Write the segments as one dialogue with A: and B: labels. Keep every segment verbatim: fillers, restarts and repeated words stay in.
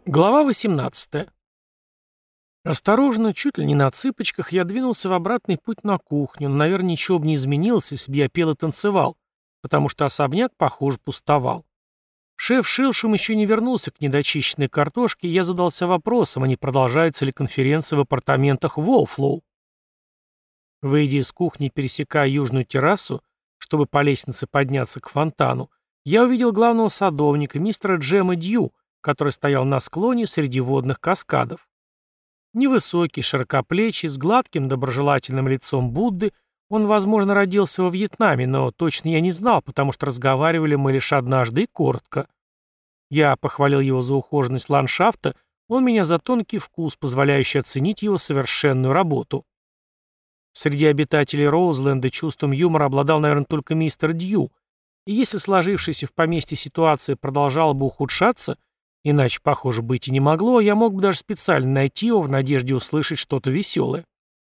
A: Глава восемнадцатая. Осторожно, чуть ли не на цыпочках, я двинулся в обратный путь на кухню, но, наверное, ничего бы не изменилось, если бы я пел и танцевал, потому что особняк, похоже, пустовал. Шеф Шилшем еще не вернулся к недочищенной картошке, и я задался вопросом, а не продолжается ли конференция в апартаментах Волфлоу. Выйдя из кухни, пересекая южную террасу, чтобы по лестнице подняться к фонтану, я увидел главного садовника, мистера Джема Дью, который стоял на склоне среди водных каскадов. Невысокий, широкоплечий, с гладким, доброжелательным лицом Будды, он, возможно, родился во Вьетнаме, но точно я не знал, потому что разговаривали мы лишь однажды и коротко. Я похвалил его за ухоженность ландшафта, он меня за тонкий вкус, позволяющий оценить его совершенную работу. Среди обитателей Роузленда чувством юмора обладал, наверное, только мистер Дью, и если сложившаяся в поместье ситуация продолжала бы ухудшаться, иначе, похоже, быть и не могло, я мог бы даже специально найти его в надежде услышать что-то веселое.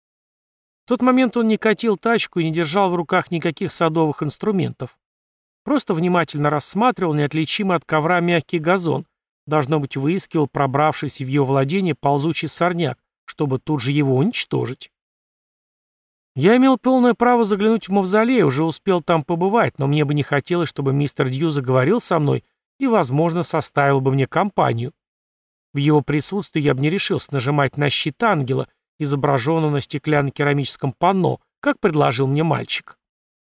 A: В тот момент он не катил тачку и не держал в руках никаких садовых инструментов. Просто внимательно рассматривал неотличимый от ковра мягкий газон, должно быть, выискивал пробравшийся в его владение ползучий сорняк, чтобы тут же его уничтожить. Я имел полное право заглянуть в мавзолей, уже успел там побывать, но мне бы не хотелось, чтобы мистер Дью заговорил со мной и, возможно, составил бы мне компанию. В его присутствии я бы не решился нажимать на щит ангела, изображенного на стеклянно-керамическом панно, как предложил мне мальчик.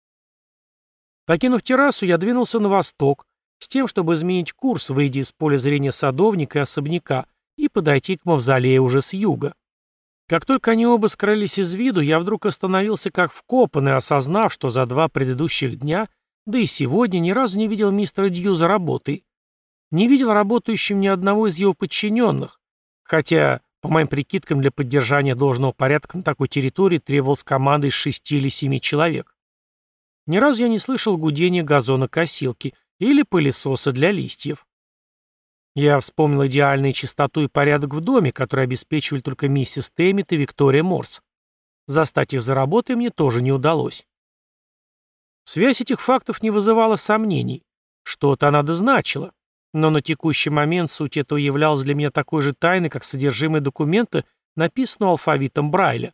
A: Покинув террасу, я двинулся на восток, с тем, чтобы изменить курс, выйдя из поля зрения садовника и особняка, и подойти к мавзолею уже с юга. Как только они оба скрылись из виду, я вдруг остановился как вкопанный, осознав, что за два предыдущих дня, да и сегодня, ни разу не видел мистера Дью за работой. Не видел работающим ни одного из его подчиненных, хотя, по моим прикидкам, для поддержания должного порядка на такой территории требовалась команда из шести или семи человек. Ни разу я не слышал гудения газонокосилки или пылесоса для листьев. Я вспомнил идеальную чистоту и порядок в доме, который обеспечивали только миссис Тэммит и Виктория Морс. Застать их за работой мне тоже не удалось. Связь этих фактов не вызывала сомнений. Что-то она дозначила. Но на текущий момент суть этого являлась для меня такой же тайной, как содержимое документа, написанного алфавитом Брайля.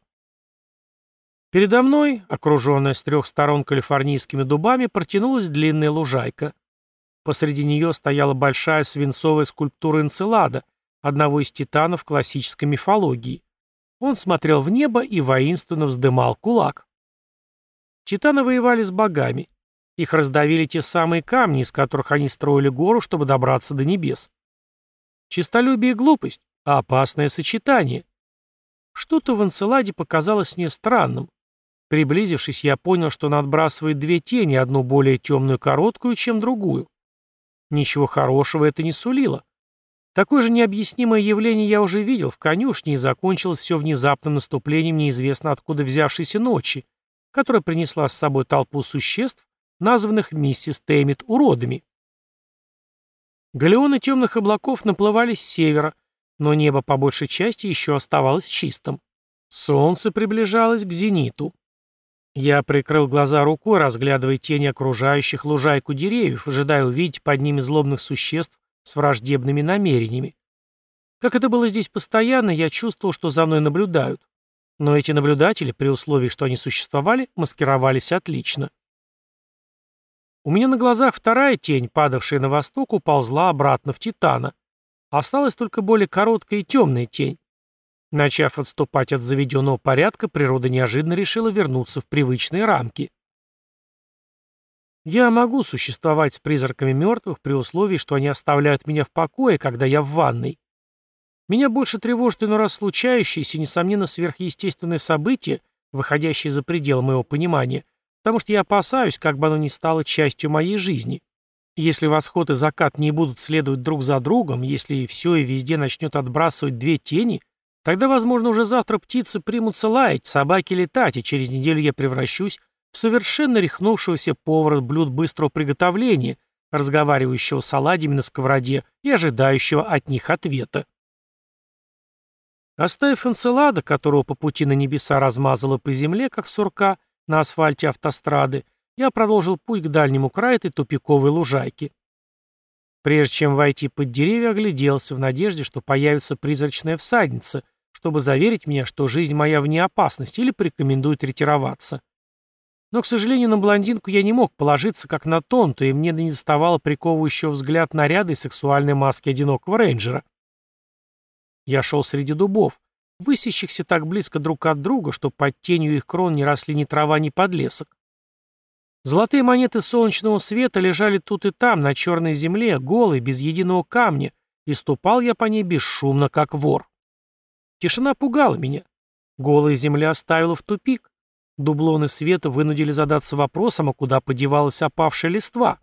A: Передо мной, окруженная с трех сторон калифорнийскими дубами, протянулась длинная лужайка. Посреди нее стояла большая свинцовая скульптура Энцелада, одного из титанов классической мифологии. Он смотрел в небо и воинственно вздымал кулак. Титаны воевали с богами. Их раздавили те самые камни, из которых они строили гору, чтобы добраться до небес. Честолюбие и глупость, а опасное сочетание. Что-то в Энцеладе показалось мне странным. Приблизившись, я понял, что он отбрасывает две тени, одну более темную короткую, чем другую. Ничего хорошего это не сулило. Такое же необъяснимое явление я уже видел в конюшне, и закончилось все внезапным наступлением неизвестно откуда взявшейся ночи, которая принесла с собой толпу существ, названных миссис Тэммит уродами. Галеоны темных облаков наплывали с севера, но небо по большей части еще оставалось чистым. Солнце приближалось к зениту. Я прикрыл глаза рукой, разглядывая тени окружающих лужайку деревьев, ожидая увидеть под ними злобных существ с враждебными намерениями. Как это было здесь постоянно, я чувствовал, что за мной наблюдают. Но эти наблюдатели, при условии, что они существовали, маскировались отлично. У меня на глазах вторая тень, падавшая на восток, уползла обратно в Титана. Осталась только более короткая и темная тень. Начав отступать от заведенного порядка, природа неожиданно решила вернуться в привычные рамки. Я могу существовать с призраками мертвых при условии, что они оставляют меня в покое, когда я в ванной. Меня больше тревожит иной раз случающиеся, несомненно, сверхъестественные события, выходящие за пределы моего понимания, потому что я опасаюсь, как бы оно ни стало частью моей жизни. Если восход и закат не будут следовать друг за другом, если все и везде начнет отбрасывать две тени, тогда, возможно, уже завтра птицы примутся лаять, собаки летать, и через неделю я превращусь в совершенно рехнувшегося повара блюд быстрого приготовления, разговаривающего с оладьями на сковороде и ожидающего от них ответа. Оставив Энцелада, которого по пути на небеса размазало по земле, как сурка, на асфальте автострады, я продолжил путь к дальнему краю этой тупиковой лужайки. Прежде чем войти под деревья, огляделся в надежде, что появится призрачная всадница, чтобы заверить меня, что жизнь моя вне опасности, или порекомендует ретироваться. Но, к сожалению, на блондинку я не мог положиться как на тонту, и мне не доставало приковывающего взгляд наряда и сексуальной маски одинокого рейнджера. Я шел среди дубов, высящихся так близко друг от друга, что под тенью их крон не росли ни трава, ни подлесок. Золотые монеты солнечного света лежали тут и там, на черной земле, голой, без единого камня, и ступал я по ней бесшумно, как вор. Тишина пугала меня. Голая земля оставила в тупик. Дублоны света вынудили задаться вопросом, а куда подевалась опавшая листва.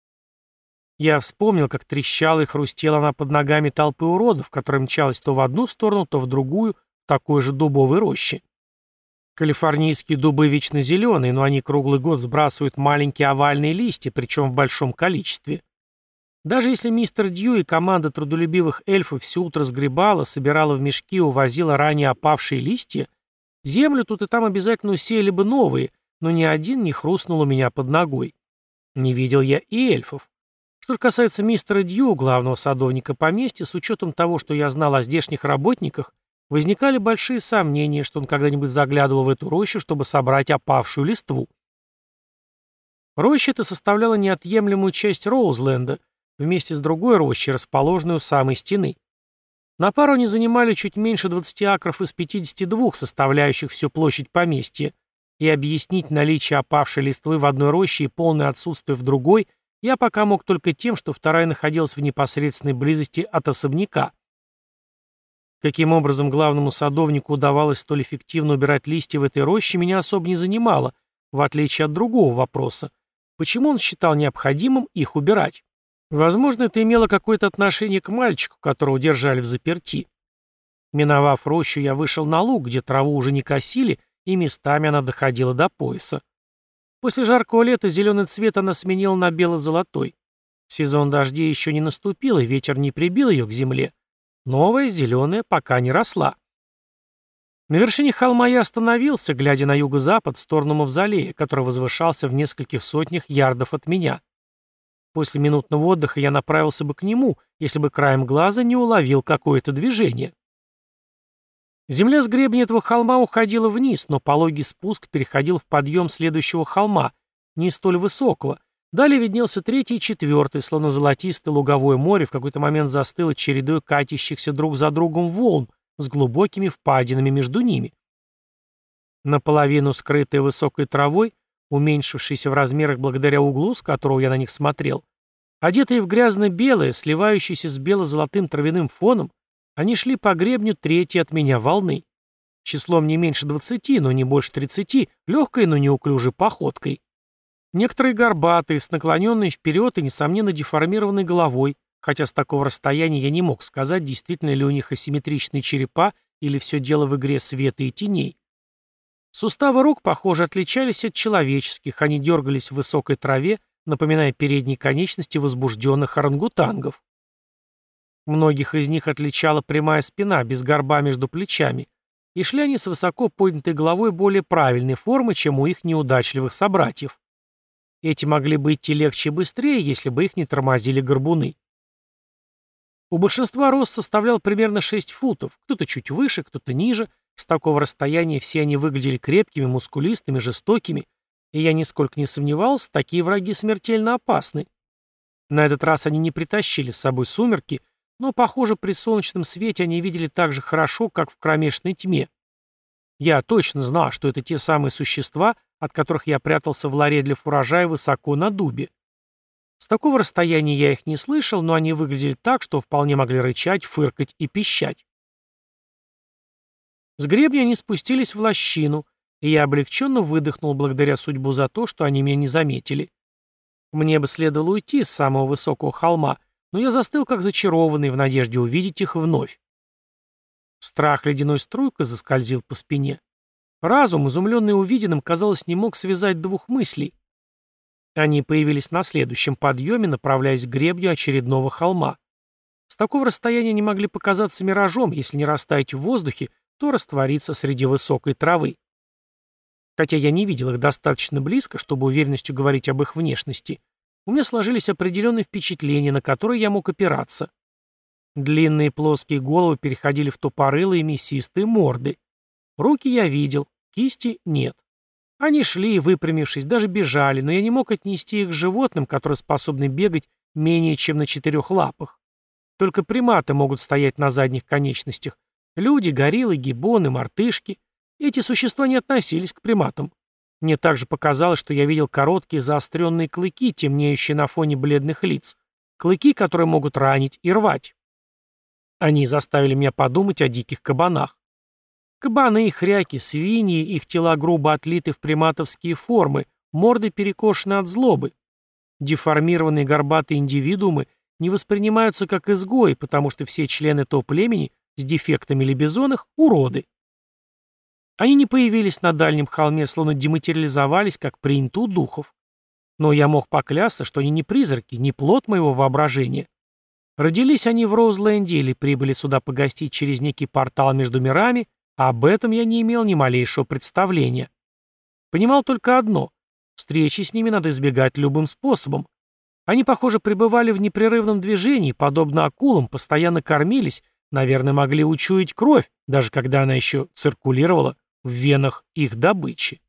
A: Я вспомнил, как трещала и хрустела она под ногами толпы уродов, которая мчалась то в одну сторону, то в другую, в такой же дубовой роще. Калифорнийские дубы вечно зеленые, но они круглый год сбрасывают маленькие овальные листья, причем в большом количестве. Даже если мистер Дью и команда трудолюбивых эльфов все утро сгребала, собирала в мешки и увозила ранее опавшие листья, землю тут и там обязательно усеяли бы новые, но ни один не хрустнул у меня под ногой. Не видел я и эльфов. Что же касается мистера Дью, главного садовника поместья, с учетом того, что я знал о здешних работниках, возникали большие сомнения, что он когда-нибудь заглядывал в эту рощу, чтобы собрать опавшую листву. Роща эта составляла неотъемлемую часть Роузленда, вместе с другой рощей, расположенной у самой стены. На пару они занимали чуть меньше двадцати акров из пятидесяти двух, составляющих всю площадь поместья, и объяснить наличие опавшей листвы в одной роще и полное отсутствие в другой я пока мог только тем, что вторая находилась в непосредственной близости от особняка. Каким образом главному садовнику удавалось столь эффективно убирать листья в этой роще, меня особо не занимало, в отличие от другого вопроса. Почему он считал необходимым их убирать? Возможно, это имело какое-то отношение к мальчику, которого держали в заперти. Миновав рощу, я вышел на луг, где траву уже не косили, и местами она доходила до пояса. После жаркого лета зеленый цвет она сменила на бело-золотой. Сезон дождей еще не наступил, и ветер не прибил ее к земле. Новая, зеленая, пока не росла. На вершине холма я остановился, глядя на юго-запад в сторону мавзолея, который возвышался в нескольких сотнях ярдов от меня. После минутного отдыха я направился бы к нему, если бы краем глаза не уловил какое-то движение. Земля с гребня этого холма уходила вниз, но пологий спуск переходил в подъем следующего холма, не столь высокого. Далее виднелся третий и четвертый, словно золотистое луговое море в какой-то момент застыло чередой катящихся друг за другом волн с глубокими впадинами между ними. Наполовину скрытая высокой травой, уменьшившейся в размерах благодаря углу, с которого я на них смотрел, одетые в грязно-белое, сливающееся с бело-золотым травяным фоном, они шли по гребню третьей от меня волны. Числом не меньше двадцати, но не больше тридцати, легкой, но неуклюжей походкой. Некоторые горбатые, с наклоненной вперед и, несомненно, деформированной головой, хотя с такого расстояния я не мог сказать, действительно ли у них асимметричные черепа или все дело в игре света и теней. Суставы рук, похоже, отличались от человеческих, они дергались в высокой траве, напоминая передние конечности возбужденных орангутангов. Многих из них отличала прямая спина, без горба между плечами, и шли они с высоко поднятой головой более правильной формы, чем у их неудачливых собратьев. Эти могли бы идти легче и быстрее, если бы их не тормозили горбуны. У большинства рост составлял примерно шесть футов, кто-то чуть выше, кто-то ниже. С такого расстояния все они выглядели крепкими, мускулистыми, жестокими, и я нисколько не сомневался, такие враги смертельно опасны. На этот раз они не притащили с собой сумерки, но, похоже, при солнечном свете они видели так же хорошо, как в кромешной тьме. Я точно знал, что это те самые существа, от которых я прятался в ларе для фуража высоко на дубе. С такого расстояния я их не слышал, но они выглядели так, что вполне могли рычать, фыркать и пищать. С гребня они спустились в лощину, и я облегченно выдохнул благодаря судьбу за то, что они меня не заметили. Мне бы следовало уйти с самого высокого холма, но я застыл как зачарованный в надежде увидеть их вновь. Страх ледяной струйкой заскользил по спине. Разум, изумленный увиденным, казалось, не мог связать двух мыслей. Они появились на следующем подъеме, направляясь к гребню очередного холма. С такого расстояния они могли показаться миражом, если не растаять в воздухе, то раствориться среди высокой травы. Хотя я не видел их достаточно близко, чтобы уверенностью говорить об их внешности, у меня сложились определенные впечатления, на которые я мог опираться. Длинные плоские головы переходили в тупорылые мясистые морды. Руки я видел, кисти нет. Они шли, выпрямившись, даже бежали, но я не мог отнести их к животным, которые способны бегать менее чем на четырех лапах. Только приматы могут стоять на задних конечностях. Люди, гориллы, гиббоны, мартышки. Эти существа не относились к приматам. Мне также показалось, что я видел короткие заостренные клыки, темнеющие на фоне бледных лиц. Клыки, которые могут ранить и рвать. Они заставили меня подумать о диких кабанах. Кабаны и хряки, свиньи, их тела грубо отлиты в приматовские формы, морды перекошены от злобы. Деформированные горбатые индивидуумы не воспринимаются как изгои, потому что все члены этого племени с дефектами лебезонах – уроды. Они не появились на дальнем холме, словно дематериализовались, как принято у духов. Но я мог поклясться, что они не призраки, не плод моего воображения. Родились они в Роузленде или прибыли сюда погостить через некий портал между мирами, а об этом я не имел ни малейшего представления. Понимал только одно – встречи с ними надо избегать любым способом. Они, похоже, пребывали в непрерывном движении, подобно акулам, постоянно кормились, наверное, могли учуять кровь, даже когда она еще циркулировала в венах их добычи.